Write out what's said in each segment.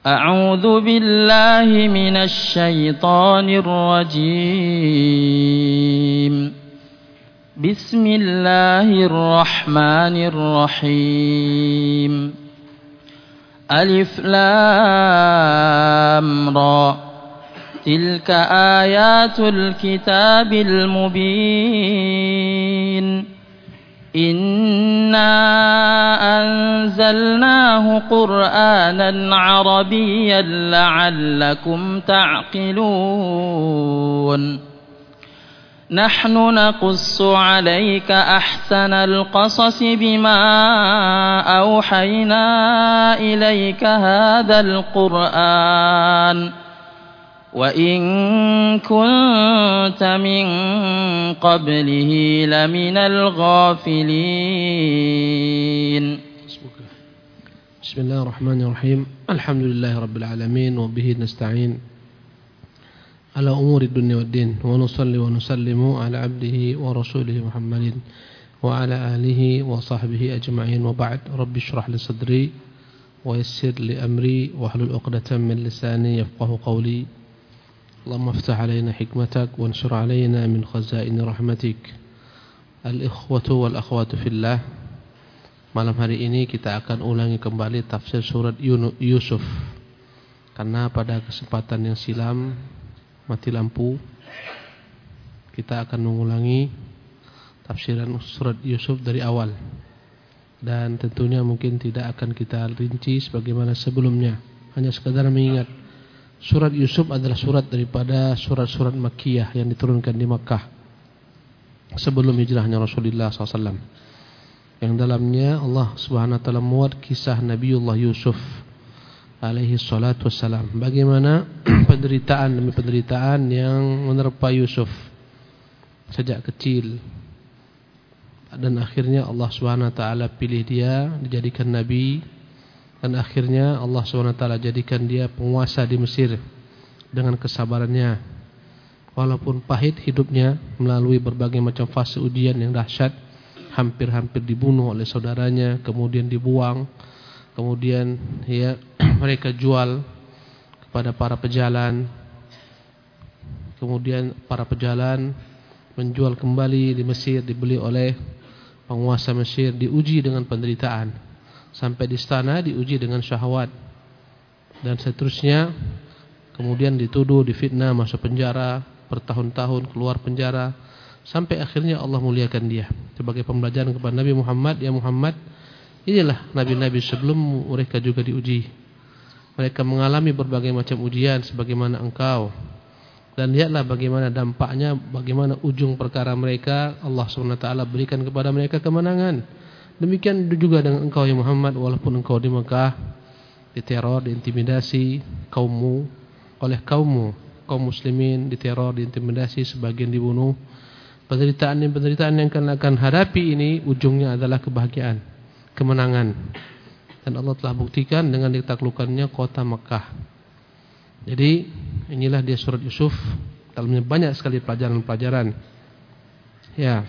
أعوذ بالله من الشيطان الرجيم. بسم الله الرحمن الرحيم. ألف لام را تلك آيات الكتاب المبين. إنا أنزلناه قرآنا عربيا لعلكم تعقلون. نحن نقص عليك أحسن القصص بما أوحينا إليك هذا القرآن وإن كنت من قبله لمن الغافلين. بسم الله الرحمن الرحيم. الحمد لله رب العالمين وبه نستعين على أمور الدنيا والدين ونصلي ونسلم على عبده ورسوله محمد وعلى آله وصحبه أجمعين وبعد. رب اشرح لي صدري ويسر لي أمري واحلل عقدة من لساني يفقه قولي. اللهم افتح علينا حكمتك وانشر علينا من خزائن رحمتك. Al-ikhwatu wal akhwatu fillah. Malam hari ini kita akan ulangi kembali tafsir surat Yusuf. Karena pada kesempatan yang silam mati lampu, kita akan mengulangi tafsiran surat Yusuf dari awal. Dan tentunya mungkin tidak akan kita rinci sebagaimana sebelumnya. Hanya sekadar mengingat surat Yusuf adalah surat daripada surat-surat Makkiyah yang diturunkan di Makkah sebelum hijrahnya Rasulullah SAW, yang dalamnya Allah Subhanahu wa taala muat kisah Nabiullah Yusuf alaihi salatu wassalam, bagaimana penderitaan demi penderitaan yang menerpa Yusuf sejak kecil, dan akhirnya Allah Subhanahu wa taala pilih dia dijadikan nabi. Dan akhirnya Allah SWT jadikan dia penguasa di Mesir dengan kesabarannya. Walaupun pahit hidupnya melalui berbagai macam fase ujian yang dahsyat, hampir-hampir dibunuh oleh saudaranya, kemudian dibuang, kemudian mereka jual kepada para pejalan, kemudian para pejalan menjual kembali di Mesir, dibeli oleh penguasa Mesir, diuji dengan penderitaan. Sampai di istana diuji dengan syahwat dan seterusnya. Kemudian dituduh, difitnah, masuk penjara bertahun-tahun, keluar penjara, sampai akhirnya Allah muliakan dia sebagai pembelajaran kepada Nabi Muhammad. Ya Muhammad, inilah nabi-nabi sebelum mereka juga diuji. Mereka mengalami berbagai macam ujian sebagaimana engkau. Dan lihatlah bagaimana dampaknya, bagaimana ujung perkara mereka. Allah SWT berikan kepada mereka kemenangan. Demikian juga dengan engkau ya Muhammad, walaupun engkau di Mekah diteror, diintimidasi kaummu oleh kaum muslimin, diteror, diintimidasi, sebagian dibunuh. Penderitaan yang akan hadapi ini ujungnya adalah kebahagiaan, kemenangan. Dan Allah telah buktikan dengan ditaklukkannya kota Mekah. Jadi inilah dia surat Yusuf. Dalamnya banyak sekali pelajaran-pelajaran. Ya,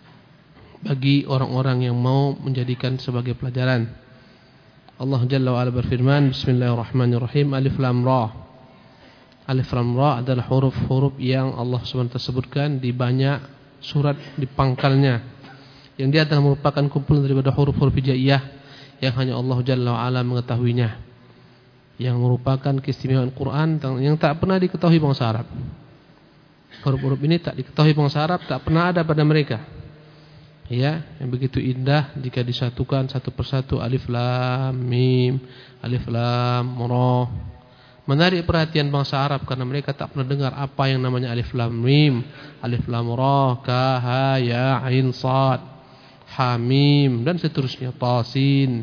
bagi orang-orang yang mau menjadikan sebagai pelajaran. Allah Jalla wa'ala berfirman, Bismillahirrahmanirrahim, Alif Lam Ra. Alif Lam Ra adalah huruf-huruf yang Allah SWT sebutkan di banyak surat di pangkalnya, yang dia adalah merupakan kumpulan daripada huruf-huruf hijaiyah yang hanya Allah Jalla wa'ala mengetahuinya, yang merupakan keistimewaan Quran yang tak pernah diketahui bangsa Arab. Huruf-huruf ini tak diketahui bangsa Arab, tak pernah ada pada mereka. Ya, yang begitu indah jika disatukan satu persatu, alif lam mim, alif lam ra. Menarik perhatian bangsa Arab karena mereka tak pernah dengar apa yang namanya alif lam mim, alif lam ra, ka ha ya ain sad, ha mim dan seterusnya, ta sin,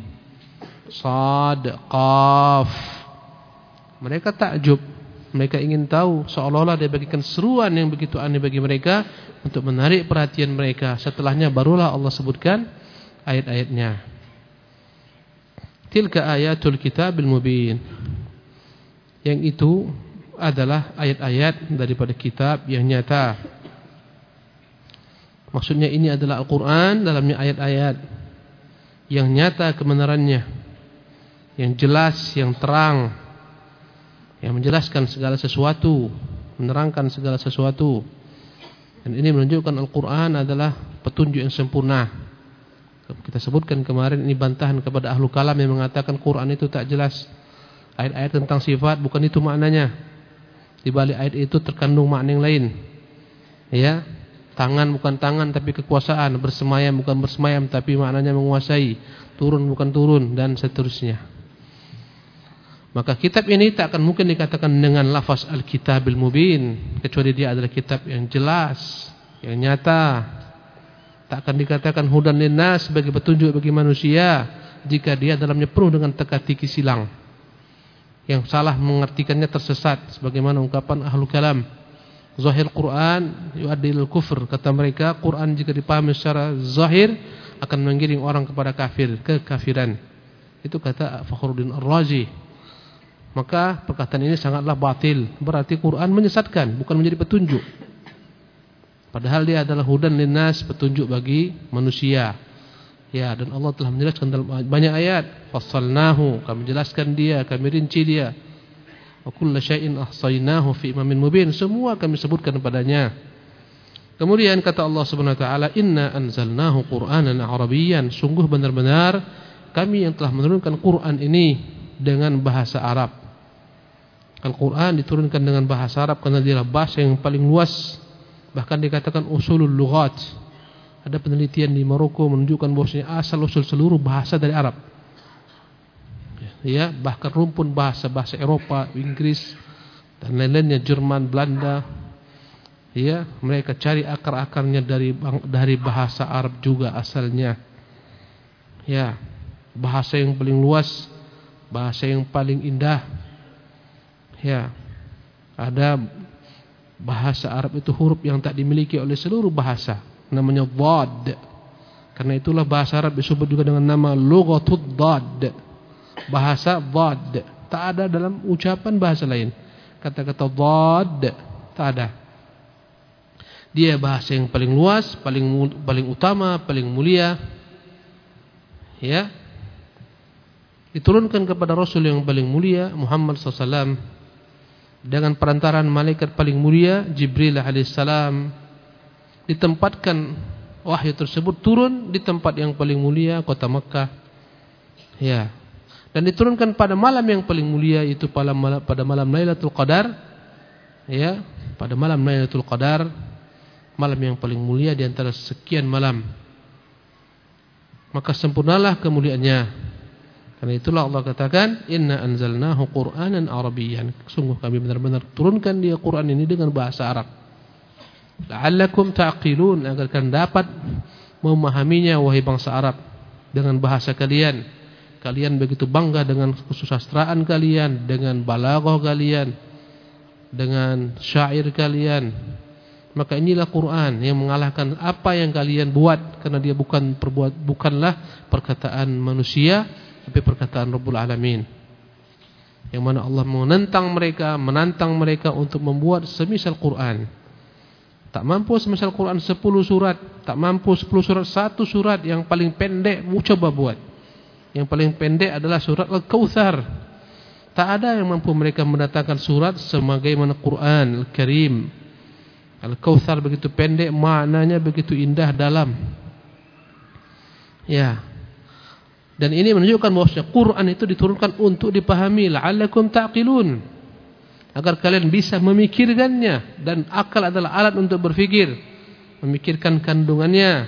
sad, qaf. Mereka takjub, mereka ingin tahu, seolah-olah dia bagikan seruan yang begitu aneh bagi mereka untuk menarik perhatian mereka. Setelahnya barulah Allah sebutkan ayat-ayatnya. Tilka ayatul kitabil mubin. Yang itu adalah ayat-ayat daripada kitab yang nyata. Maksudnya ini adalah Al-Quran, dalamnya ayat-ayat yang nyata kebenarannya, yang jelas, yang terang, yang menjelaskan segala sesuatu, menerangkan segala sesuatu. Dan ini menunjukkan Al-Quran adalah petunjuk yang sempurna. Kita sebutkan kemarin, ini bantahan kepada ahlu kalam yang mengatakan Quran itu tak jelas. Ayat-ayat tentang sifat bukan itu maknanya. Di balik ayat itu terkandung makna yang lain. Ya, tangan bukan tangan tapi kekuasaan, bersemayam bukan bersemayam tapi maknanya menguasai, turun bukan turun, dan seterusnya. Maka kitab ini tak akan mungkin dikatakan dengan lafaz Al-Kitabil Mubin, kecuali dia adalah kitab yang jelas, yang nyata. Tak akan dikatakan hudan linnas, sebagai petunjuk bagi manusia, jika dia dalamnya penuh dengan teka-teki silang. Yang salah mengartikannya tersesat, sebagaimana ungkapan ahlu kalam, zahir Quran yuaddi ilal kufr. Kata mereka, Quran jika dipahami secara zahir akan menggiring orang kepada kafir, kekafiran. Itu kata Fakhruddin Ar-Razi. Maka perkataan ini sangatlah batil. Berarti Quran menyesatkan, bukan menjadi petunjuk. Padahal dia adalah hudan linnas, petunjuk bagi manusia. Ya, dan Allah telah menjelaskan dalam banyak ayat, fassalnahu, kami jelaskan dia, kami rinci dia. Wa kullu syai'in ahsaynahu fi imamin mubin, semua kami sebutkan padanya. Kemudian kata Allah Subhanahu wa taala, inna anzalnahu Qur'anan Arabiyyan, sungguh benar-benar kami yang telah menurunkan Quran ini dengan bahasa Arab. Al-Quran diturunkan dengan bahasa Arab karena dia bahasa yang paling luas, bahkan dikatakan usulul lughat. Ada penelitian di Maroko menunjukkan bahwasanya asal-usul seluruh bahasa dari Arab. Ya, bahkan rumpun bahasa Eropa, Inggris dan lain-lainnya, Jerman, Belanda. Ya, mereka cari akar-akarnya dari bahasa Arab juga asalnya. Ya, bahasa yang paling luas, bahasa yang paling indah. Ya, ada bahasa Arab itu huruf yang tak dimiliki oleh seluruh bahasa, namanya dhad. Karena itulah bahasa Arab disebut juga dengan nama lughatud dhad, bahasa dhad. Tak ada dalam ucapan bahasa lain kata-kata dhad, tak ada. Dia bahasa yang paling luas, paling utama, paling mulia. Ya, diturunkan kepada Rasul yang paling mulia Muhammad SAW dengan perantaraan malaikat paling mulia Jibril alaihissalam. Ditempatkan wahyu tersebut turun di tempat yang paling mulia, kota Makkah. Ya. Dan diturunkan pada malam yang paling mulia, itu pada malam Lailatul Qadar. Ya, pada malam Lailatul Qadar, malam yang paling mulia di antara sekian malam. Maka sempurnalah kemuliaannya. Karena itulah Allah katakan, inna anzalnahu Qur'anan Arabiyyan, sungguh kami benar-benar turunkan dia Quran ini dengan bahasa Arab. La'allakum ta'qilun, agar kalian dapat memahaminya wahai bangsa Arab dengan bahasa kalian. Kalian begitu bangga dengan kesusastraan kalian, dengan balaghah kalian, dengan syair kalian. Maka inilah Quran yang mengalahkan apa yang kalian buat, karena dia bukanlah perkataan manusia, tapi perkataan Rabbul Alamin. Yang mana Allah menantang mereka untuk membuat semisal Quran. Tak mampu semisal Quran 10 surat, tak mampu 10 surat, 1 surat yang paling pendek coba buat. Yang paling pendek adalah surat Al-Kautsar. Tak ada yang mampu mereka mendatangkan surat sebagaimana Quran Al-Karim. Al-Kautsar begitu pendek, maknanya begitu indah dalam. Ya. Dan ini menunjukkan bahwa Quran itu diturunkan untuk dipahami, la'allakum ta'qilun, agar kalian bisa memikirkannya. Dan akal adalah alat untuk berfikir, memikirkan kandungannya.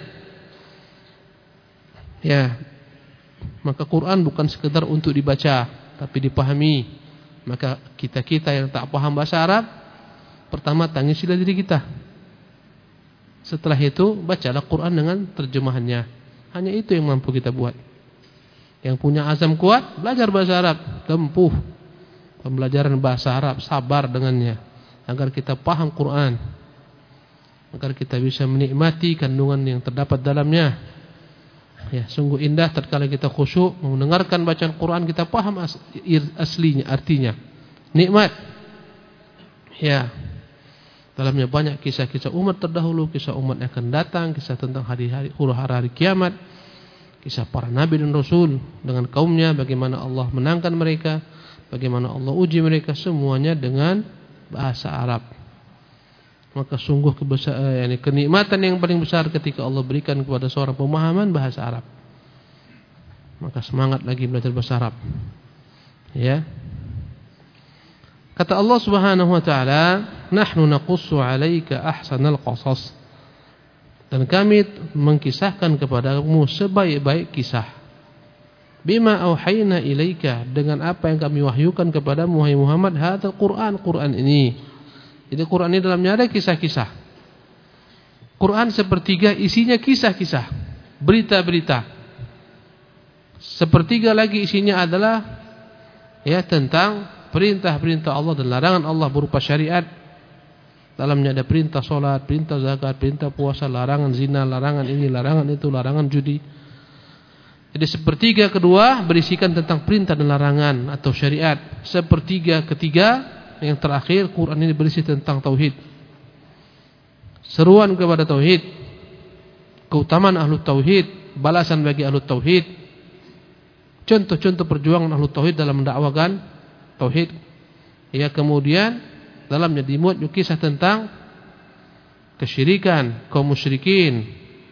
Ya, maka Quran bukan sekedar untuk dibaca, tapi dipahami. Maka kita yang tak paham bahasa Arab, pertama tangisilah diri kita. Setelah itu bacalah Quran dengan terjemahannya. Hanya itu yang mampu kita buat. Yang punya azam kuat, belajar bahasa Arab, tempuh pembelajaran bahasa Arab, sabar dengannya, agar kita paham Quran, agar kita bisa menikmati kandungan yang terdapat dalamnya. Ya, sungguh indah tatkala kita khusyuk mendengarkan bacaan Quran, kita paham aslinya, artinya. Nikmat. Ya. Dalamnya banyak kisah-kisah umat terdahulu, kisah umat yang akan datang, kisah tentang hari kiamat, kisah para nabi dan rasul dengan kaumnya, bagaimana Allah menangkan mereka, Bagaimana Allah uji mereka semuanya dengan bahasa Arab. Maka sungguh kenikmatan yang paling besar ketika Allah berikan kepada seorang pemahaman bahasa Arab. Maka semangat lagi belajar bahasa Arab. Ya. Kata Allah Subhanahu wa taala, "Nahnu naqussu 'alaika ahsanal qasas." Dan kami mengkisahkan kepadamu sebaik-baik kisah. Bima auhayna ilaika, dengan apa yang kami wahyukan kepadamu wahai Muhammad, hadzal Quran, Quran ini. Jadi Quran ini dalamnya ada kisah-kisah. Quran sepertiga isinya kisah-kisah, berita-berita. Sepertiga lagi isinya adalah tentang perintah-perintah Allah dan larangan Allah berupa syariat. Dalamnya ada perintah solat, perintah zakat, perintah puasa, larangan zina, larangan ini, larangan itu, larangan judi. Jadi sepertiga kedua berisikan tentang perintah dan larangan atau syariat. Sepertiga ketiga yang terakhir, Quran ini berisi tentang tauhid. Seruan kepada tauhid, keutamaan ahlu tauhid, balasan bagi ahlu tauhid, contoh-contoh perjuangan ahlu tauhid dalam mendakwakan tauhid. Kemudian dalamnya dimuat kisah tentang kesyirikan kaum musyrikin,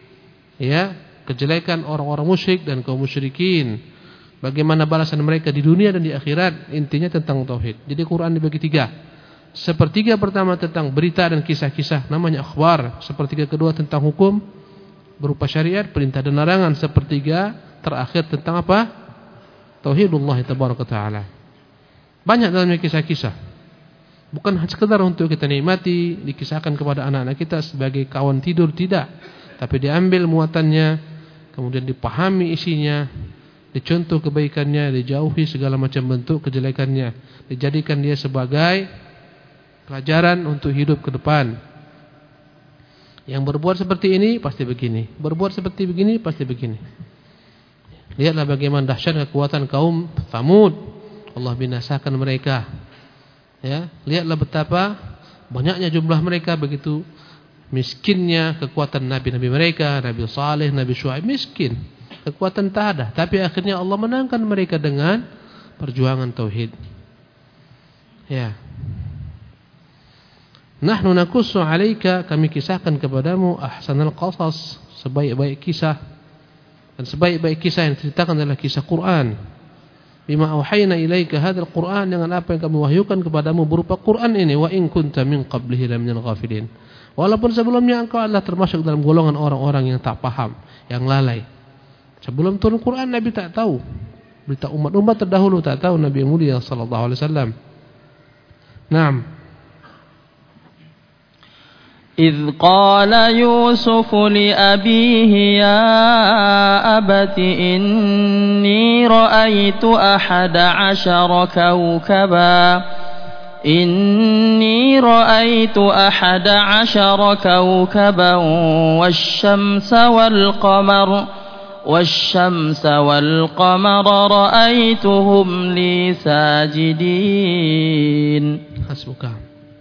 kejelekan orang-orang musyrik dan kaum musyrikin, bagaimana balasan mereka di dunia dan di akhirat. Intinya tentang tauhid. Jadi Quran dibagi tiga. Sepertiga pertama tentang berita dan kisah-kisah, namanya akhbar. Sepertiga kedua tentang hukum berupa syariat, perintah dan larangan. Sepertiga terakhir tentang apa? Tauhidullah tabaraka taala. Banyak dalamnya kisah-kisah. Bukan sekedar untuk kita nikmati, dikisahkan kepada anak-anak kita sebagai kawan tidur, tidak. Tapi diambil muatannya, kemudian dipahami isinya, dicontoh kebaikannya, dijauhi segala macam bentuk kejelekannya, dijadikan dia sebagai pelajaran untuk hidup ke depan. Yang berbuat seperti ini pasti begini, berbuat seperti begini pasti begini. Lihatlah bagaimana dahsyat kekuatan kaum Tsamud. Allah binasakan mereka. Lihatlah betapa banyaknya jumlah mereka, begitu miskinnya kekuatan nabi-nabi mereka. Nabi Saleh, Nabi Syuaib miskin, kekuatan tak ada, tapi akhirnya Allah menangkan mereka dengan perjuangan tauhid. Nahnu naqussu 'alaika, kami kisahkan kepadamu ahsanal qasas, sebaik-baik kisah. Dan sebaik-baik kisah yang diceritakan adalah kisah Quran. Bima auhayna ilaika hadzal Quran, dengan apa yang kami wahyukan kepadamu berupa Quran ini. Wa in kunta min qablihi laminal ghafilin, walaupun sebelumnya engkau adalah termasuk dalam golongan orang-orang yang tak paham, yang lalai. Sebelum turun Quran Nabi tak tahu, berita umat-umat terdahulu tak tahu Nabi yang mulia sallallahu alaihi wasallam. Naam. إذ قال يوسف لأبيه يا أبت إني رأيت 11 كوكبا والشمس والقمر رأيتهم لي ساجدين. Hasbuka.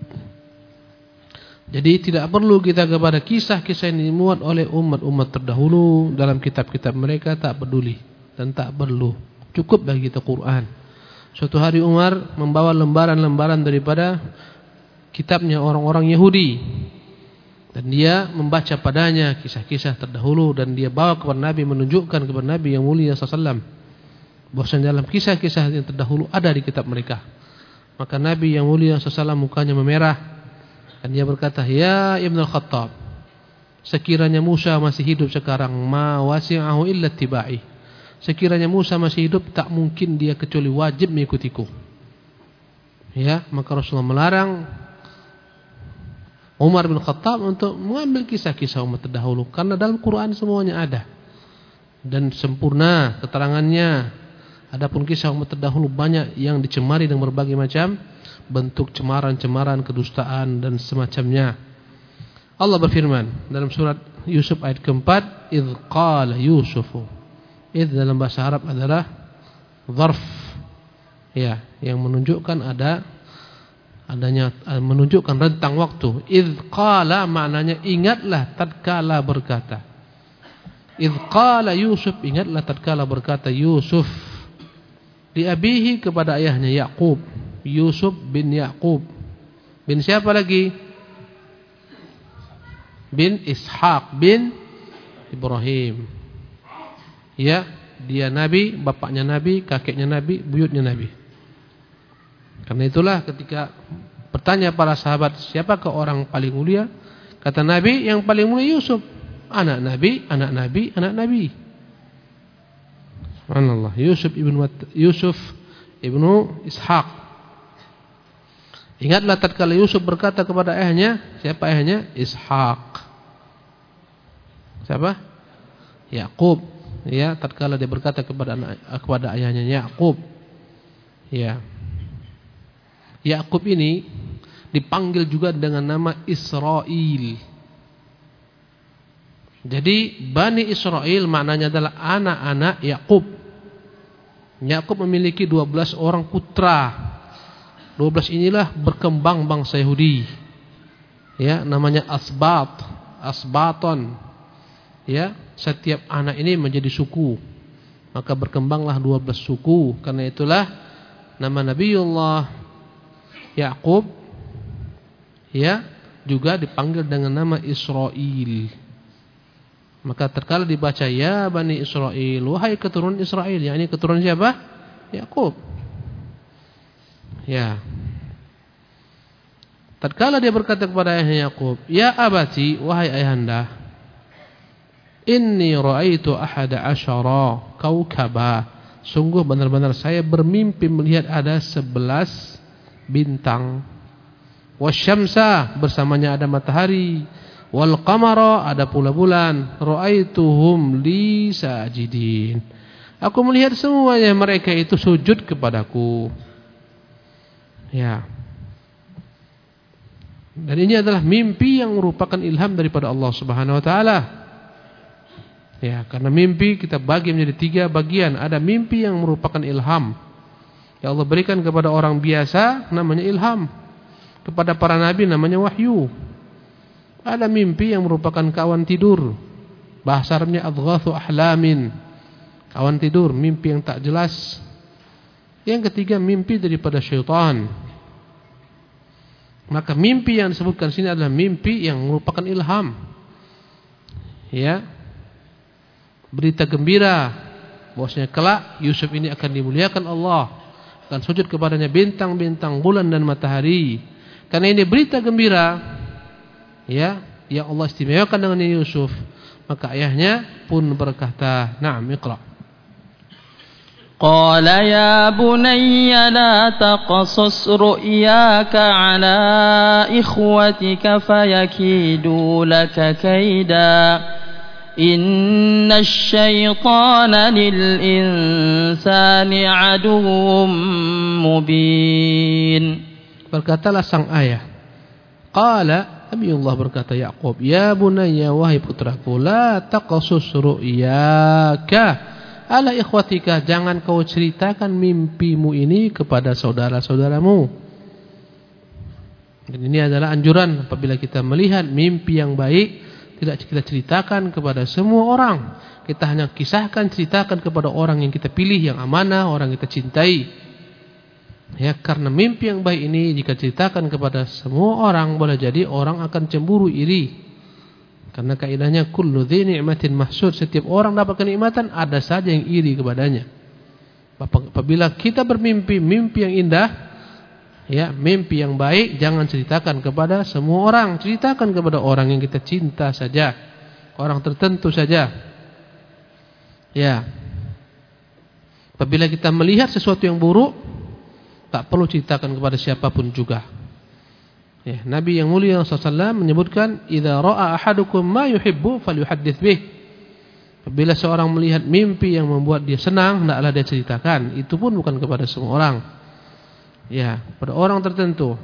Jadi tidak perlu kita kepada kisah-kisah yang dimuat oleh umat-umat terdahulu dalam kitab-kitab mereka, tak peduli dan tak perlu. Cukup bagi kita Quran. Suatu hari Umar membawa lembaran-lembaran daripada kitabnya orang-orang Yahudi, dan dia membaca padanya kisah-kisah terdahulu, dan dia bawa kepada Nabi, menunjukkan kepada Nabi yang mulia SAW bahwasanya dalam kisah-kisah yang terdahulu ada di kitab mereka. Maka Nabi yang mulia SAW mukanya memerah. Dan dia berkata, ya Ibn al-Khattab, sekiranya Musa masih hidup sekarang, ma wasi'ahu illa tiba'i, sekiranya Musa masih hidup, tak mungkin dia kecuali wajib mengikutiku. Maka Rasulullah melarang Umar bin Khattab untuk mengambil kisah-kisah umat terdahulu, karena dalam Quran semuanya ada dan sempurna keterangannya. Adapun kisah umat terdahulu banyak yang dicemari dengan berbagai macam bentuk cemaran-cemaran, kedustaan dan semacamnya. Allah berfirman dalam surat Yusuf ayat keempat, idz qala Yusufu. Idz dalam bahasa Arab adalah zarf, yang menunjukkan adanya menunjukkan rentang waktu. Idz qala maknanya ingatlah tatkala berkata. Idz qala Yusuf, ingatlah tatkala berkata Yusuf. Li abihi kepada ayahnya Yaqub. Yusuf bin Yaqub. Bin siapa lagi? Bin Ishaq bin Ibrahim. Ya, dia nabi, bapaknya nabi, kakeknya nabi, buyutnya nabi. Karena itulah ketika bertanya para sahabat, siapakah orang paling mulia? Kata Nabi, yang paling mulia Yusuf. Anak nabi, anak nabi, anak nabi. Subhanallah. Yusuf ibnu Ishaq. Ingatlah tatkala Yusuf berkata kepada ayahnya, siapa ayahnya? Ishaq. Siapa? Yaqub. Ya, tatkala dia berkata kepada ayahnya Yaqub. Ya. Yaqub ini dipanggil juga dengan nama Israel. Jadi Bani Israel maknanya adalah anak-anak Yaqub. Yaqub memiliki 12 orang putra. 12 inilah berkembang bangsa Yahudi. Ya, namanya Asbaton. Ya, setiap anak ini menjadi suku. Maka berkembanglah 12 suku. Karena itulah nama Nabiullah Yaqub ya juga dipanggil dengan nama Israel. Maka terkala dibaca ya Bani Israel, wahai keturunan Israel, yakni keturunan siapa? Yaqub. Ya. Tatkala dia berkata kepada ayahnya Yaqub, ya abati, wahai ayahanda, inni ra'aitu ahada asyara kaukaba. Sungguh benar-benar saya bermimpi melihat ada 11 bintang. Wasyamsa, bersamanya ada matahari. Wal qamara, ada pula bulan. Ra'aituhum li sajidin. Aku melihat semuanya mereka itu sujud kepadaku. Ya. Dan ini adalah mimpi yang merupakan ilham daripada Allah Subhanahu wa taala. Ya, karena mimpi kita bagi menjadi 3 bagian. Ada mimpi yang merupakan ilham. Ya Allah berikan kepada orang biasa namanya ilham. Kepada para nabi namanya wahyu. Ada mimpi yang merupakan kawan tidur. Bahasa Arabnya adghathu ahlamin. Kawan tidur, mimpi yang tak jelas. Yang ketiga mimpi daripada syaitan. Maka mimpi yang disebutkan sini adalah mimpi yang merupakan ilham. Ya. Berita gembira bahwasanya kelak Yusuf ini akan dimuliakan Allah. Akan sujud kepadanya bintang-bintang, bulan dan matahari. Karena ini berita gembira. Ya, yang Allah istimewakan dengan Yusuf. Maka ayahnya pun berkata, "Na'am, iqra." Qala ya bunayya la taqasus ru'yaka 'ala ikhwatika fayakidu laka kaida. Inna asy-syaitana lil insani 'aduwwum mubin. Berkatalah sang ayah. Qala Nabiullah berkata Yaqub, ya bunayya, wahai putraku, la taqasus ru'yaka ala ikhwatika, jangan kau ceritakan mimpimu ini kepada saudara-saudaramu. Dan ini adalah anjuran apabila kita melihat mimpi yang baik, tidak kita ceritakan kepada semua orang. Kita hanya ceritakan kepada orang yang kita pilih, yang amanah, orang yang kita cintai. Ya, karena mimpi yang baik ini jika ceritakan kepada semua orang, boleh jadi orang akan cemburu, iri. Karena kaidahnya kullu dzi ni'matin mahsud, setiap orang dapat kenikmatan ada saja yang iri kepadanya. Apabila kita bermimpi mimpi yang indah, ya, mimpi yang baik, jangan ceritakan kepada semua orang, ceritakan kepada orang yang kita cinta saja, orang tertentu saja. Ya. Apabila kita melihat sesuatu yang buruk, tak perlu ceritakan kepada siapapun juga. Ya, Nabi yang mulia SAW menyebutkan, "Idza ra'a ahadukum ma yuhibbu falyuhaddits bih." Apabila seorang melihat mimpi yang membuat dia senang, hendaklah dia ceritakan. Itu pun bukan kepada semua orang. Ya, pada orang tertentu.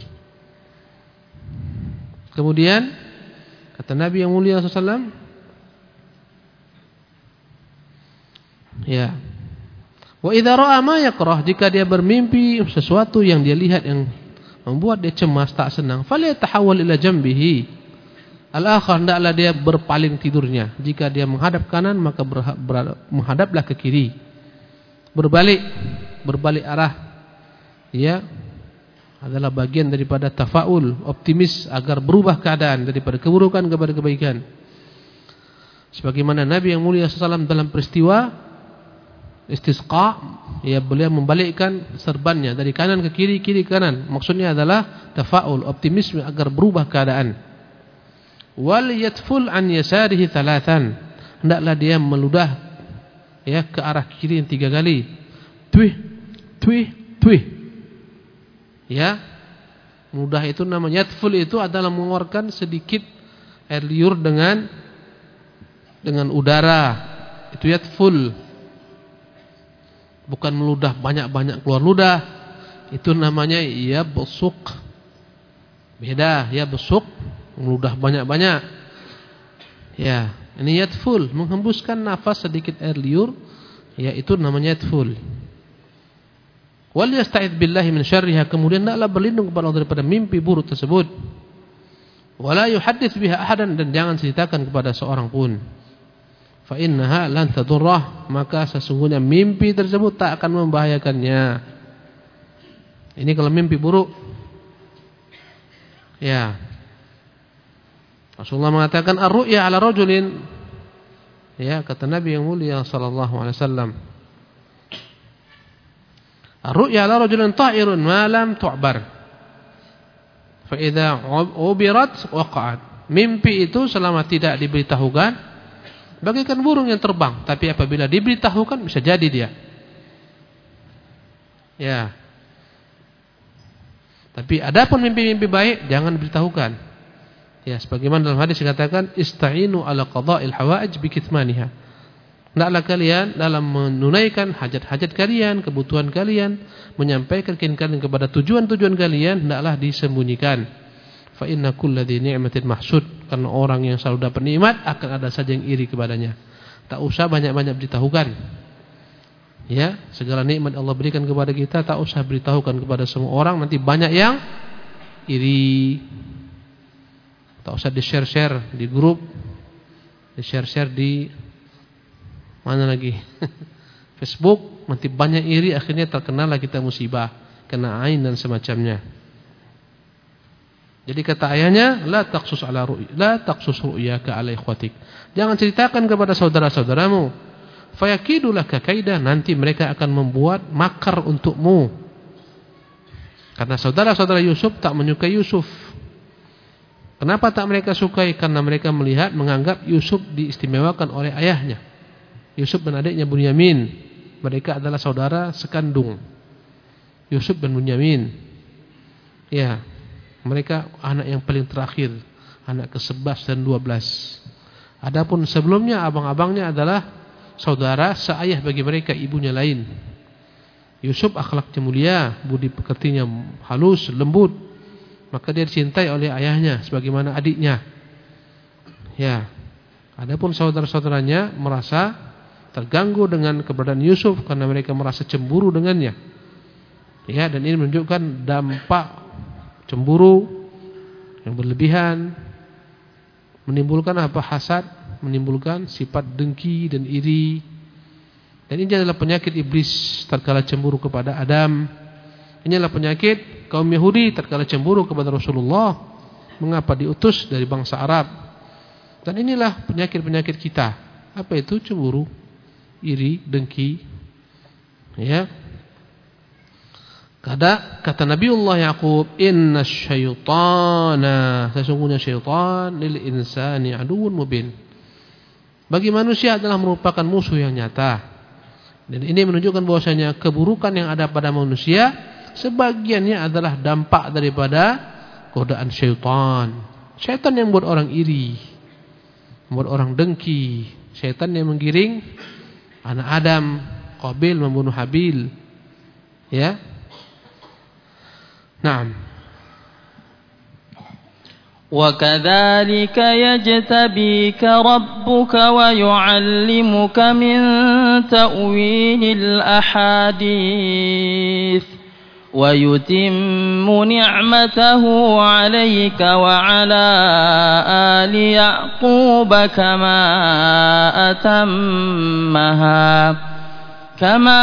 Kemudian kata Nabi yang mulia SAW, ya, wa idza ra'a ma yakrah, jika dia bermimpi sesuatu yang dia lihat yang membuat dia cemas, tak senang, falyatahawwal ila jambihi al-akhar, hendaklah dia berpaling tidurnya. Jika dia menghadap kanan, maka menghadaplah ke kiri. Berbalik. berbalik arah, ya, adalah bagian daripada tafaul, optimis agar berubah keadaan daripada keburukan kepada kebaikan. Sebagaimana Nabi yang mulia SAW dalam peristiwa istisqa, ya, beliau membalikkan serbannya dari kanan ke kiri, kiri ke kanan. Maksudnya adalah tafaul, optimisme agar berubah keadaan. Wal yatful an yasarihi thalathan, hendaklah dia meludah, ya, ke arah kiri 3 kali. Tuih, tuih, tuih. Ya, mudah itu namanya yatful, itu adalah mengeluarkan sedikit air liur dengan udara. Itu yatful. Bukan meludah banyak-banyak keluar ludah. Itu namanya ya besuk. Beda, ya besuk meludah banyak-banyak. Ya, ini yatful, menghembuskan nafas sedikit air liur, ya, itu namanya yatful. Wal yasta'id billahi min syarriha, kemudian hendaklah berlindung kepada Allah daripada mimpi buruk tersebut. Wala yuhaddits biha ahadan, dan jangan ceritakan kepada seorang pun. Fa innaha lan tadurrah, maka sesungguhnya mimpi tersebut tak akan membahayakannya. Ini kalau mimpi buruk. Ya. Rasulullah mengatakan ar-ru'ya 'ala rajulin, ya, kata Nabi yang mulia sallallahu alaihi wasallam, ar-ru'ya 'ala rajulin ta'irun ma lam tu'bar, fa idza ubirat waqa'at. Mimpi itu selama tidak diberitahukan bagaikan burung yang terbang, tapi apabila diberitahukan bisa jadi dia. Ya. Tapi adapun mimpi-mimpi baik jangan diberitahukan. Ya, sebagaimana dalam hadis dikatakan ista'inu 'ala qada'il hawaij bi kitmaniha. Hendaklah kalian dalam menunaikan hajat-hajat kalian, kebutuhan kalian, menyampaikan keinginan kepada tujuan-tujuan kalian, hendaklah disembunyikan. Fa inna kulladzi ni'matin mahsud, karena orang yang selalu dapat nikmat akan ada saja yang iri kepadanya. Tak usah banyak-banyak beritahukan. Ya, segala nikmat Allah berikan kepada kita tak usah beritahukan kepada semua orang, nanti banyak yang iri. Tak usah di-share-share di grup, di-share-share di mana lagi? Facebook, nanti banyak iri, akhirnya terkenalah kita musibah, kena ain dan semacamnya. Jadi kata ayahnya, la taqsus ala ru'ya, la taqsus ru'yaka ala ikhwatik. Jangan ceritakan kepada saudara-saudaramu. Fayakidu laka kaida, nanti mereka akan membuat makar untukmu. Karena saudara-saudara Yusuf tak menyukai Yusuf. Kenapa tak mereka sukai? Karena mereka melihat, menganggap Yusuf diistimewakan oleh ayahnya. Yusuf dan adiknya Bunyamin, mereka adalah saudara sekandung, Yusuf dan Bunyamin. Ya, mereka anak yang paling terakhir, anak ke-11 dan 12. Adapun sebelumnya abang-abangnya adalah saudara seayah bagi mereka, ibunya lain. Yusuf akhlaknya mulia, budi pekertinya halus, lembut, maka dia dicintai oleh ayahnya sebagaimana adiknya. Ya. Adapun saudara-saudaranya merasa terganggu dengan keberadaan Yusuf karena mereka merasa cemburu dengannya. Ya, dan ini menunjukkan dampak cemburu yang berlebihan, menimbulkan apa? Hasad, menimbulkan sifat dengki dan iri. Dan ini adalah penyakit iblis tatkala cemburu kepada Adam. Ini adalah penyakit kaum Yahudi tatkala cemburu kepada Rasulullah, mengapa diutus dari bangsa Arab. Dan inilah penyakit-penyakit kita. Apa itu? Cemburu, iri, dengki. Ya. Kata Nabiullah Yaqub, inna syaitana, sesungguhnya syaitan lil insani aduwwun mubin, bagi manusia adalah merupakan musuh yang nyata. Dan ini menunjukkan bahwasanya keburukan yang ada pada manusia sebagiannya adalah dampak daripada godaan syaitan. Syaitan yang membuat orang iri, membuat orang dengki. Syaitan yang menggiring anak Adam, Qabil membunuh Habil. Ya. Naam. وَكَذَلِكَ يَجْتَبِيكَ رَبُّكَ وَيُعَلِّمُكَ مِنْ تَأْوِيلِ الْأَحَادِيثِ وَيُتِمُّ نِعْمَتَهُ عَلَيْكَ وَعَلَى آلِ يَعْقُوبَ كَمَا كما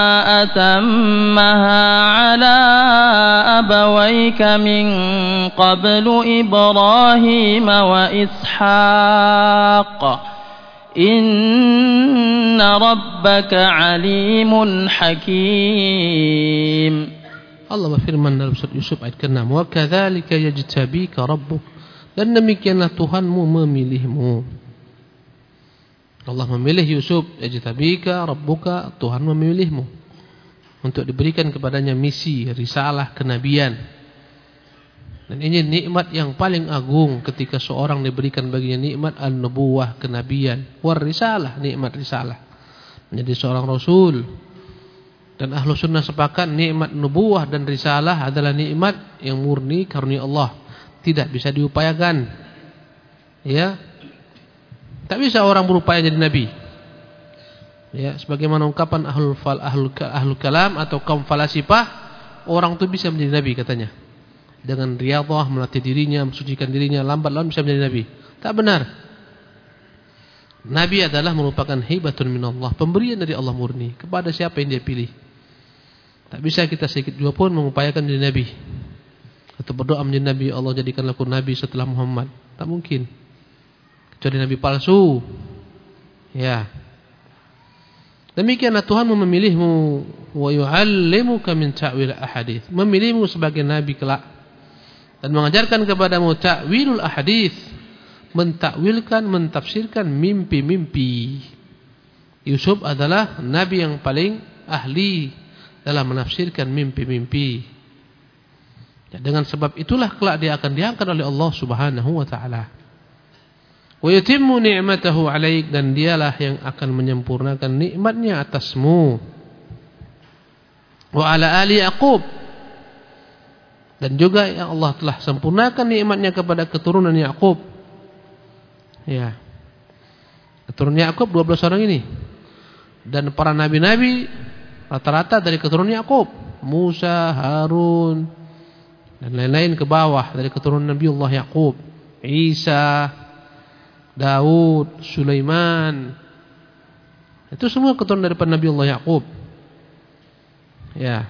أتمها على أبويك من قبل إبراهيم وإسحاق إن ربك عليم حكيم. Allah berfirman dalam surat Yusuf ayat ke-6, wa kadzalika yajtabika rabbuk, dan demikianlah Tuhanmu memilihmu. Allah memilih Yusuf, yajtabika rabbuka, Tuhan memilihmu untuk diberikan kepadanya misi, risalah, kenabian. Dan ini nikmat yang paling agung ketika seorang diberikan baginya nikmat an-nubuwah, kenabian, war risalah, nikmat risalah, menjadi seorang rasul. Dan ahlu sunnah sepakat nikmat nubuwah dan risalah adalah nikmat yang murni karunia Allah, tidak bisa diupayakan. Ya, tak bisa orang berupaya jadi nabi. Ya, sebagaimana ungkapan ahlul kalam atau kaum falasifah, orang itu bisa menjadi nabi katanya. Dengan riyadhah, melatih dirinya, mensucikan dirinya, lambat laun bisa menjadi nabi. Tak benar. Nabi adalah merupakan hibatun minallah, pemberian dari Allah murni kepada siapa yang dia pilih. Tak bisa kita sedikit juga pun mengupayakan menjadi nabi atau berdoa menjadi nabi, Allah jadikanlah aku nabi setelah Muhammad. Tak mungkin. Kecuali nabi palsu. Ya. Demikianlah Tuhan memilihmu, wa yu'allimuka min ta'wil ahadits, memilihmu sebagai nabi kelak dan mengajarkan kepadamu ta'wilul ahadits, mentakwilkan, mentafsirkan mimpi-mimpi. Yusuf adalah nabi yang paling ahli dalam menafsirkan mimpi-mimpi. Ya, dengan sebab itulah kelak dia akan diangkat oleh Allah Subhanahu wa taala. Wa yutimmu ni'matahu 'alaik, dan dialah yang akan menyempurnakan nikmatnya atasmu. Wa 'ala ali Yaqub, dan juga yang Allah telah sempurnakan nikmatnya kepada keturunan Yaqub. Ya. Keturunan Yaqub 12 orang ini. Dan para nabi-nabi rata-rata dari keturunan Yaqub, Musa, Harun dan lain-lain ke bawah dari keturunan Nabiullah Yaqub, Isa, Daud, Sulaiman. Itu semua keturunan daripada Nabiullah Yaqub. Ya.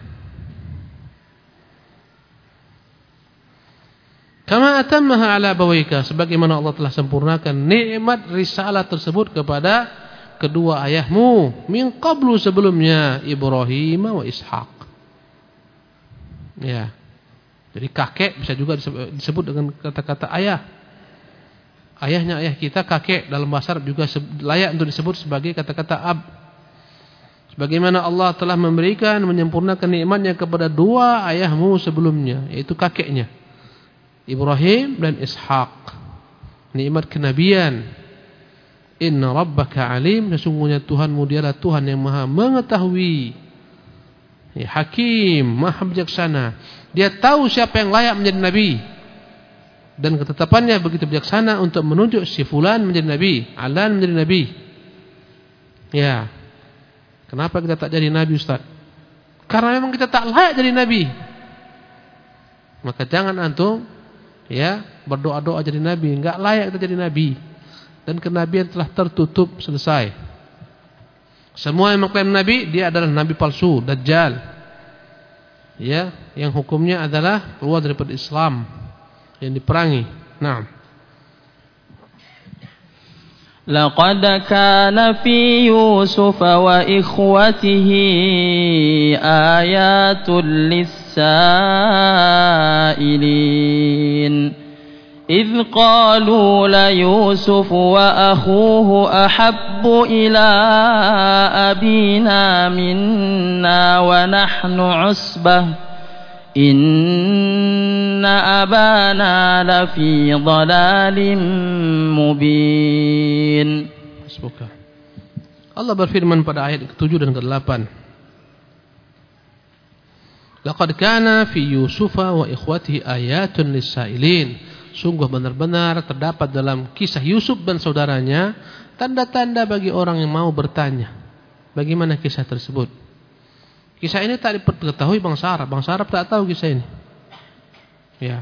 Kama atammaha ala abawayka, sebagaimana Allah telah sempurnakan nikmat risalah tersebut kepada kedua ayahmu, min qablu, sebelumnya, Ibrahim wa Ishaq. Ya. Jadi kakek bisa juga disebut dengan kata-kata ayah. Ayahnya ayah kita, kakek dalam bahasa Arab juga layak untuk disebut sebagai kata-kata ab. Sebagaimana Allah telah memberikan, menyempurnakan nikmatnya kepada dua ayahmu sebelumnya, yaitu kakeknya, Ibrahim dan Ishaq. Nikmat kenabian. Inna rabbaka alim, sesungguhnya Tuhanmu dialah Tuhan yang maha mengetahui, ya, hakim, maha bijaksana. Dia tahu siapa yang layak menjadi nabi, dan ketetapannya begitu bijaksana untuk menunjuk si fulan menjadi nabi, alan menjadi nabi. Ya. Kenapa kita tak jadi nabi, Ustaz? Karena memang kita tak layak jadi nabi. Maka jangan antum ya berdoa-doa jadi nabi, enggak layak kita jadi nabi. Dan kenabian telah tertutup, selesai. Semua yang mengklaim nabi, dia adalah nabi palsu, dajjal. Ya, yang hukumnya adalah keluar daripada Islam, yang diperangi. Naam. لقد كان في يوسف وإخوته آيات للسائلين إذ قالوا ليوسف وأخوه أحب إلى أبينا منا ونحن عصبة إن أبانا لفي ضلال مبين. Allah berfirman pada ayat ke-7 dan ke-8. Laqad kana fi Yusufa wa ikhwatihi ayatun lis-sailin. Sungguh benar-benar terdapat dalam kisah Yusuf dan saudaranya tanda-tanda bagi orang yang mau bertanya. Bagaimana kisah tersebut? Kisah ini tak diketahui bangsa Arab. Bangsa Arab tak tahu kisah ini. Ya.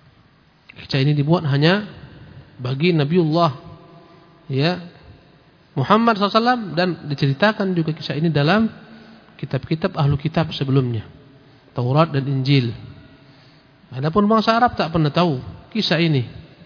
Kisah ini dibuat hanya bagi Nabiullah, ya, Muhammad SAW, dan diceritakan juga kisah ini dalam kitab-kitab ahlu kitab sebelumnya, Taurat dan Injil. Adapun bangsa Arab tak pernah tahu kisah ini.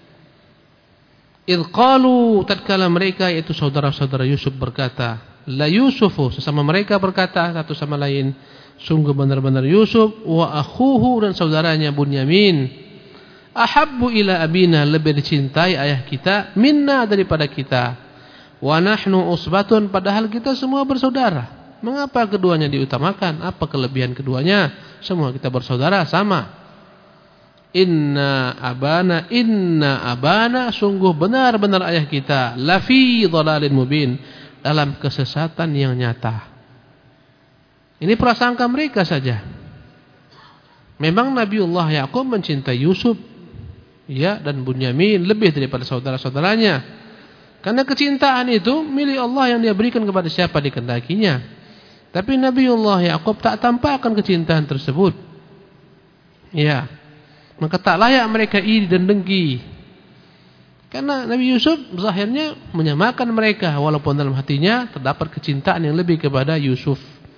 Idh qalu, tatkala mereka yaitu saudara-saudara Yusuf berkata, la Yusufu, sesama mereka berkata satu sama lain, sungguh benar-benar Yusuf, wa akhuhu, dan saudaranya Bunyamin, ahabbu ila abina, lebih dicintai ayah kita, minna, daripada kita, wa nahnu usbatun, padahal kita semua bersaudara. Mengapa keduanya diutamakan? Apa kelebihan keduanya? Semua kita bersaudara, sama. Inna abana, sungguh benar-benar ayah kita, lafi dhalalin mubin, dalam kesesatan yang nyata. Ini prasangka mereka saja. Memang Nabiullah Yaqub mencintai Yusuf, ya, dan Bunyamin lebih daripada saudara-saudaranya. Karena kecintaan itu milik Allah yang dia berikan kepada siapa dikehendakinya. Tapi Nabiullah Yaqub tak tampakkan kecintaan tersebut. Ya. Maka tak layak mereka iri dan dengki. Karena Nabi Yusuf zahirnya menyamakan mereka, walaupun dalam hatinya terdapat kecintaan yang lebih kepada Yusuf.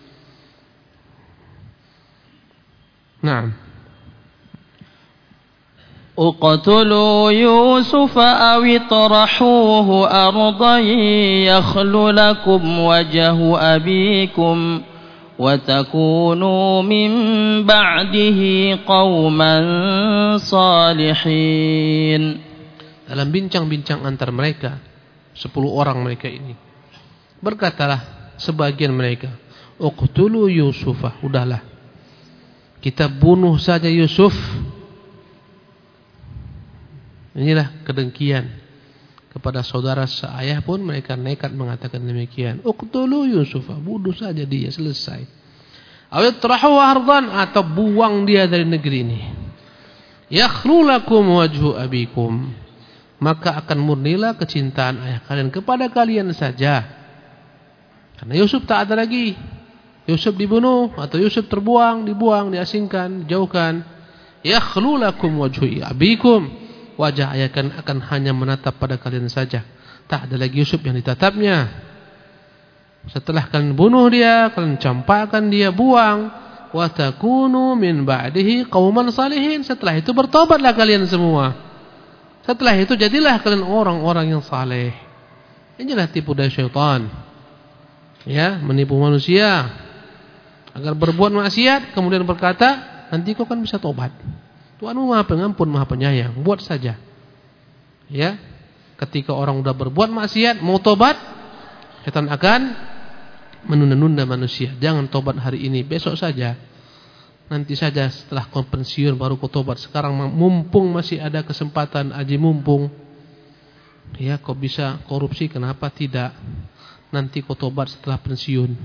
Nah, uqtulu Yusuf aw itrahuhu ardan yakhlu lakum wajhu abikum wa takunu min ba'dihi qauman salihin. Dalam bincang-bincang antar mereka, 10 orang mereka ini, berkatalah sebagian mereka, uqtulu Yusufa, udahlah, kita bunuh saja Yusuf. Inilah kedengkian kepada saudara seayah pun mereka nekat mengatakan demikian. Uqtulu Yusufa, bunuh saja dia, selesai. Awit trahu ardan, atau buang dia dari negeri ini. Yakhlu lakum wajhu abikum, maka akan murnilah kecintaan ayah kalian kepada kalian saja. Karena Yusuf tak ada lagi. Yusuf dibunuh atau Yusuf terbuang, dibuang, diasingkan, dijauhkan. Yakhlu lakum wajhu abikum, wajah ayah akan hanya menatap pada kalian saja. Tak ada lagi Yusuf yang ditatapnya. Setelah kalian bunuh dia, kalian campakkan dia, buang, wa takunu min ba'dihi qauman salihin, setelah itu bertobatlah kalian semua. Setelah itu jadilah kalian orang-orang yang saleh. Inilah tipu daya syaitan. Ya, menipu manusia agar berbuat maksiat, kemudian berkata, nanti kau kan bisa tobat. Tuhanmu Maha Pengampun, Maha Penyayang, buat saja. Ya, ketika orang sudah berbuat maksiat, mau tobat, setan akan menunda-nunda manusia. Jangan tobat hari ini, besok saja. Nanti saja setelah kau pensiun baru kau tobat. Sekarang mumpung masih ada kesempatan, aji mumpung. Ya, kau bisa korupsi, kenapa tidak? Nanti kau tobat setelah pensiun.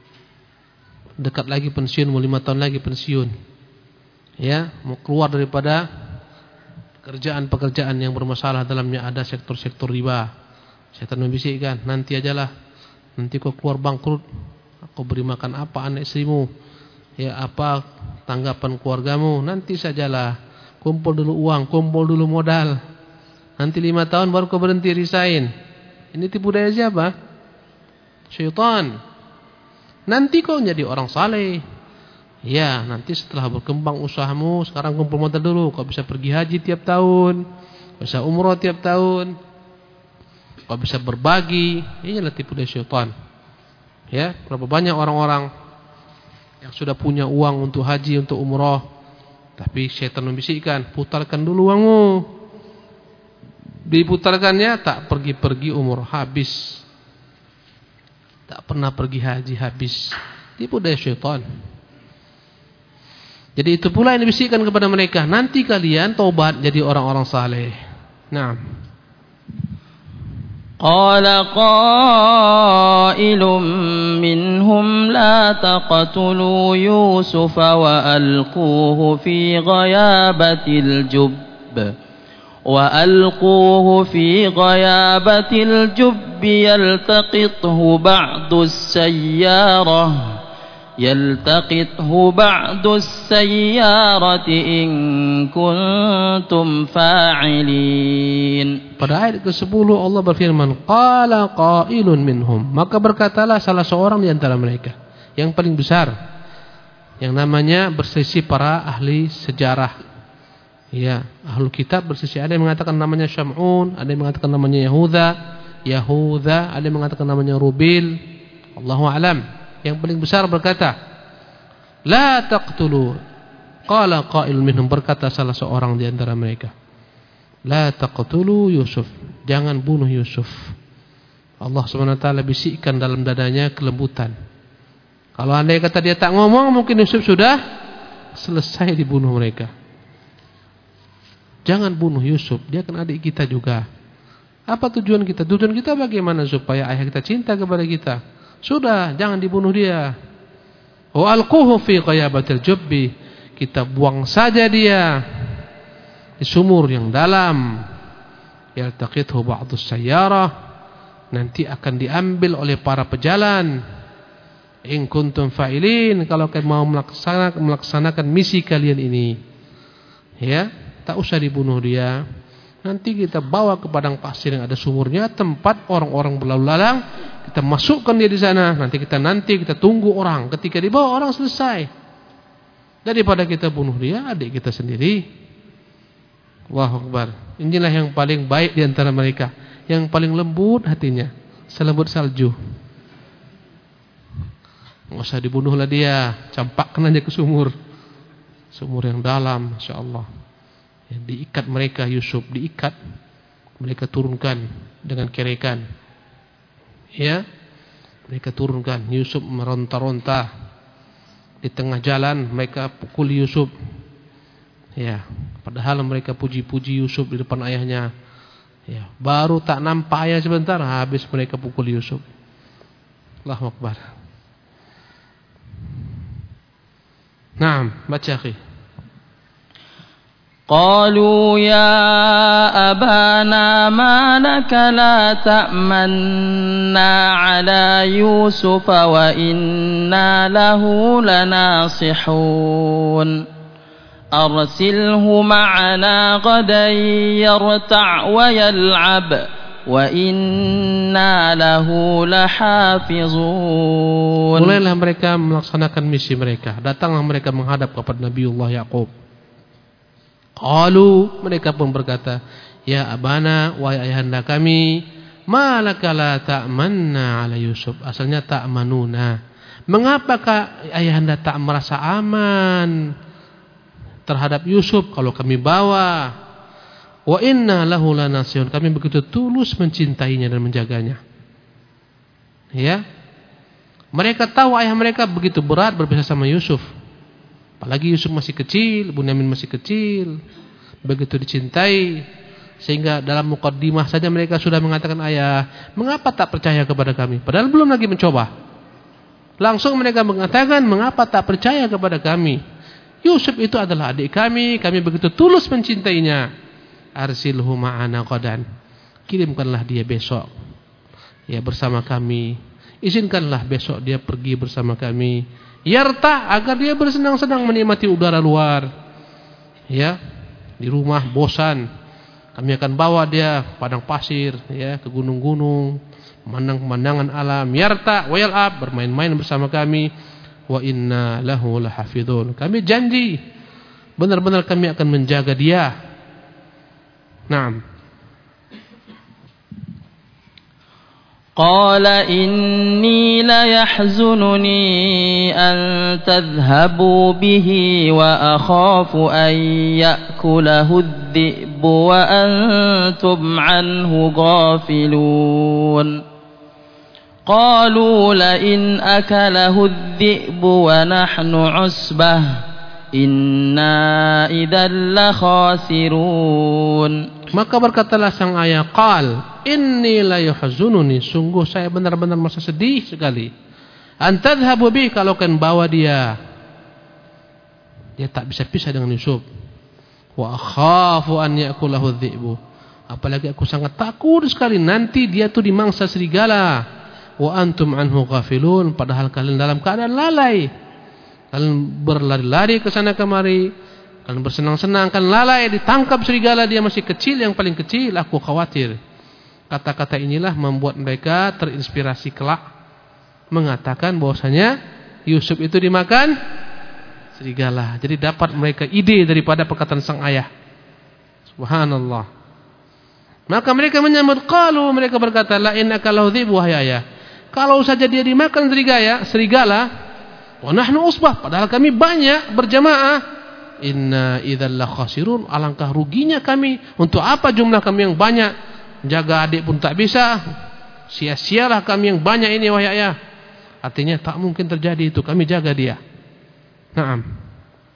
Dekat lagi pensiun, mau 5 tahun lagi pensiun. Ya, mau keluar daripada pekerjaan-pekerjaan yang bermasalah, dalamnya ada sektor-sektor riba. Setan membisikkan, nanti ajalah, nanti kau keluar bangkrut, kau beri makan apa anak istrimu, ya, apa tanggapan keluargamu, nanti sajalah, kumpul dulu uang, kumpul dulu modal, nanti 5 tahun baru kau berhenti, resign. Ini tipu daya siapa? Syaitan. Nanti kau jadi orang saleh. Ya, nanti setelah berkembang usahamu, sekarang kumpul modal dulu, kau bisa pergi haji tiap tahun, kau bisa umroh tiap tahun, kau bisa berbagi. Inilah tipu daya syaitan. Ya, berapa banyak orang-orang yang sudah punya uang untuk haji, untuk umroh, tapi syaitan membisikkan, putarkan dulu uangmu. Diputarkannya, tak pergi-pergi umroh, habis. Tak pernah pergi haji, habis. Tipu daya syaitan. Jadi itu pula yang dibisikkan kepada mereka, nanti kalian taubat jadi orang-orang saleh. Nah. Qala qailum minhum la taqtulu Yusuf wa alquhu fi ghayabatil jubb yaltaqithu ba'du as-sayyarah يلتقطه بعض السيارة إن كنتم فاعلين. Pada ayat ke-10 Allah berfirman, qala qailun minhum, maka berkatalah salah seorang di antara mereka yang paling besar, yang namanya berselisih para ahli sejarah. Ya, ahlul kitab berselisih, ada yang mengatakan namanya Syam'un, ada yang mengatakan namanya Yahuda, ada yang mengatakan namanya Rubil. Allahu a'lam. Yang paling besar berkata, la taqtulu. Qala qailun minhum, berkata salah seorang di antara mereka, la taqtulu Yusuf, jangan bunuh Yusuf. Allah SWT bisikkan dalam dadanya kelembutan. Kalau andai kata dia tak ngomong, mungkin Yusuf sudah selesai dibunuh mereka. Jangan bunuh Yusuf, dia kan adik kita juga. Apa tujuan kita? Tujuan kita bagaimana supaya ayah kita cinta kepada kita. Sudah, jangan dibunuh dia. Wa alquhu fi ghayabatil jubbi, kita buang saja dia di sumur yang dalam. Yaltaqithu ba'dus sayyarah, nanti akan diambil oleh para pejalan. In kuntum fa'ilin, kalau kalian mau melaksanakan misi kalian ini. Ya, tak usah dibunuh dia. Nanti kita bawa ke padang pasir yang ada sumurnya, tempat orang-orang berlalu lalang, kita masukkan dia di sana. Nanti kita tunggu orang. Ketika dibawa orang selesai. Daripada kita bunuh dia, adik kita sendiri. Allahu Akbar. Inilah yang paling baik di antara mereka, yang paling lembut hatinya, selembut salju. Nggak usah dibunuhlah dia, campakkan aja ke sumur yang dalam, insyaallah. Diikat mereka, Yusuf diikat, mereka turunkan dengan kerekan. Ya, mereka turunkan. Yusuf meronta-ronta di tengah jalan, mereka pukul Yusuf. Ya, padahal mereka puji-puji Yusuf di depan ayahnya. Ya, baru tak nampak ayah sebentar, habis mereka pukul Yusuf. Allahu Akbar. Naam, baca akhi. قالوا يا أبانا ما لك لا تأمنا على يوسف وإنا له لناصحون أرسله معنا غدا يرتع ويلعب وإنا له لحافظون. Mulailah mereka melaksanakan misi mereka. Datanglah mereka menghadap kepada Nabiullah Yaqub. Qalu, mereka pun berkata, ya abana, wahai ayahanda kami, malaka la ta'manna ala Yusuf. Asalnya ta'manuna. Mengapakah ayahanda tak merasa aman terhadap Yusuf kalau kami bawa? Wa inna lahu lanasihun, kami begitu tulus mencintainya dan menjaganya. Ya, mereka tahu ayah mereka begitu berat berpisah sama Yusuf. Apalagi Yusuf masih kecil, Bunyamin masih kecil, begitu dicintai, sehingga dalam muqaddimah saja mereka sudah mengatakan, ayah, mengapa tak percaya kepada kami? Padahal belum lagi mencoba. Langsung mereka mengatakan, mengapa tak percaya kepada kami? Yusuf itu adalah adik kami begitu tulus mencintainya. Arsilhu ma'ana qadan, kirimkanlah dia besok, ya, bersama kami. Izinkanlah besok dia pergi bersama kami. Yarta, agar dia bersenang-senang menikmati udara luar. Ya, di rumah bosan, kami akan bawa dia padang pasir, ya, ke gunung-gunung, memandang pemandangan alam. Yarta wa yal'ab, bermain-main bersama kami. Wa inna lahu lahafidhun, kami janji benar-benar kami akan menjaga dia. Naam. قال إني ليحزنني أن تذهبوا به وأخاف أن يأكله الذئب وأنتم عنه غافلون قالوا لئن أكله الذئب ونحن عصبة إنا إذا لخاسرون. Maka berkatalah sang ayah, qal inni la yahzununi, sungguh saya benar-benar merasa sedih sekali. Antadhhabu bi, kalau kan bawa dia tak bisa pisah dengan Yusuf. Wa akhafu an ya'kulahu dhi'bu, apalagi aku sangat takut sekali nanti dia tuh dimangsa serigala. Wa antum anhu ghafilun, padahal kalian dalam keadaan lalai, Kalian berlari-lari ke sana kemari, kalian bersenang-senang, kalian lalai ditangkap serigala, dia masih kecil, yang paling kecil, aku khawatir. Kata-kata inilah membuat mereka terinspirasi kelak mengatakan bahwasanya Yusuf itu dimakan serigala. Jadi dapat mereka ide daripada perkataan sang ayah. Subhanallah. Maka mereka menyambut qalu, mereka berkata la innaka laudhib, wahai ayah, kalau saja dia dimakan serigala, wa nahnu usbah, padahal kami banyak berjamaah, inna idzal la khasirun, alangkah ruginya kami. Untuk apa jumlah kami yang banyak, jaga adik pun tak bisa, sia-sialah kami yang banyak ini wahai ayah. Artinya tak mungkin terjadi itu, kami jaga dia. Naam.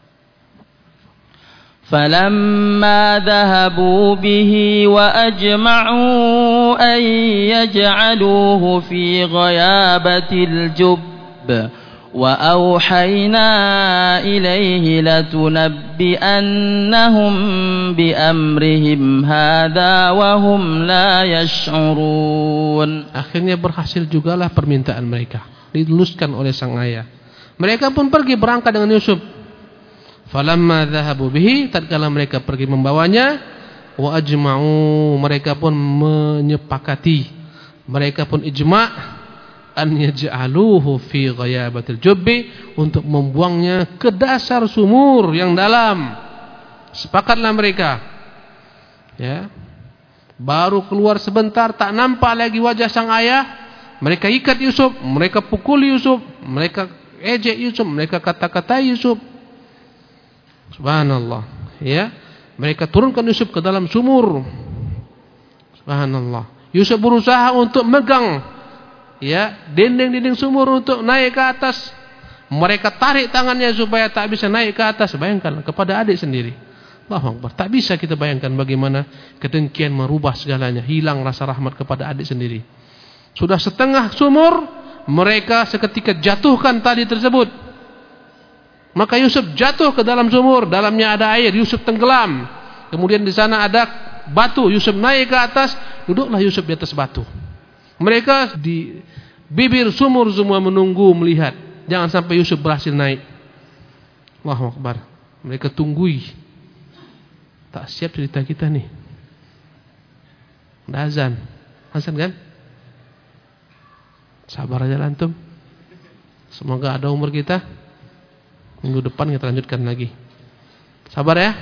فَلَمَّا ذَهَبُوا بِهِ وَأَجْمَعُوا أَن يَجْعَلُوهُ فِي غَيَابَتِ الْجُبِّ وَأَوْحَيْنَا إِلَيْهِ لَتُنَبِّئَنَّهُم بِأَمْرِهِمْ هَذَا وَهُمْ لَا يَشْعُرُونَ. Akhirnya berhasil jugalah permintaan mereka, diluluskan oleh sang ayah. Mereka pun pergi berangkat dengan Yusuf. Falamma dhahabu bihi, tatkala mereka pergi membawanya, wa ajma'u, mereka pun menyepakati, mereka pun ijma' an yaj'aluhu fi ghayabatil jubbi, untuk membuangnya ke dasar sumur yang dalam. Sepakatlah mereka. Ya. Baru keluar sebentar, tak nampak lagi wajah sang ayah, mereka ikat Yusuf, mereka pukul Yusuf, mereka ejek Yusuf, mereka kata-katai Yusuf. Subhanallah, ya. Mereka turunkan Yusuf ke dalam sumur. Subhanallah. Yusuf berusaha untuk megang, ya, dinding-dinding sumur untuk naik ke atas. Mereka tarik tangannya supaya tak bisa naik ke atas. Bayangkan kepada adik sendiri. Allahu Akbar. Tak bisa kita bayangkan bagaimana kedengkian merubah segalanya. Hilang rasa rahmat kepada adik sendiri. Sudah setengah sumur, mereka seketika jatuhkan tali tersebut. Maka Yusuf jatuh ke dalam sumur, dalamnya ada air, Yusuf tenggelam. Kemudian di sana ada batu, Yusuf naik ke atas, duduklah Yusuf di atas batu. Mereka di bibir sumur semua menunggu melihat, jangan sampai Yusuf berhasil naik. Allahu Akbar. Mereka tunggui. Tak siap cerita kita nih. Udah azan. Azan kan? Sabar aja antum. Semoga ada umur kita. Minggu depan kita lanjutkan lagi. Sabar ya.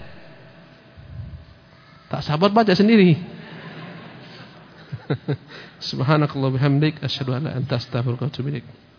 Tak sabar baca sendiri. Subhanakallah bihamdik, asyhadu an la ilaha illa anta, astaghfiruka wa atubu ilaik.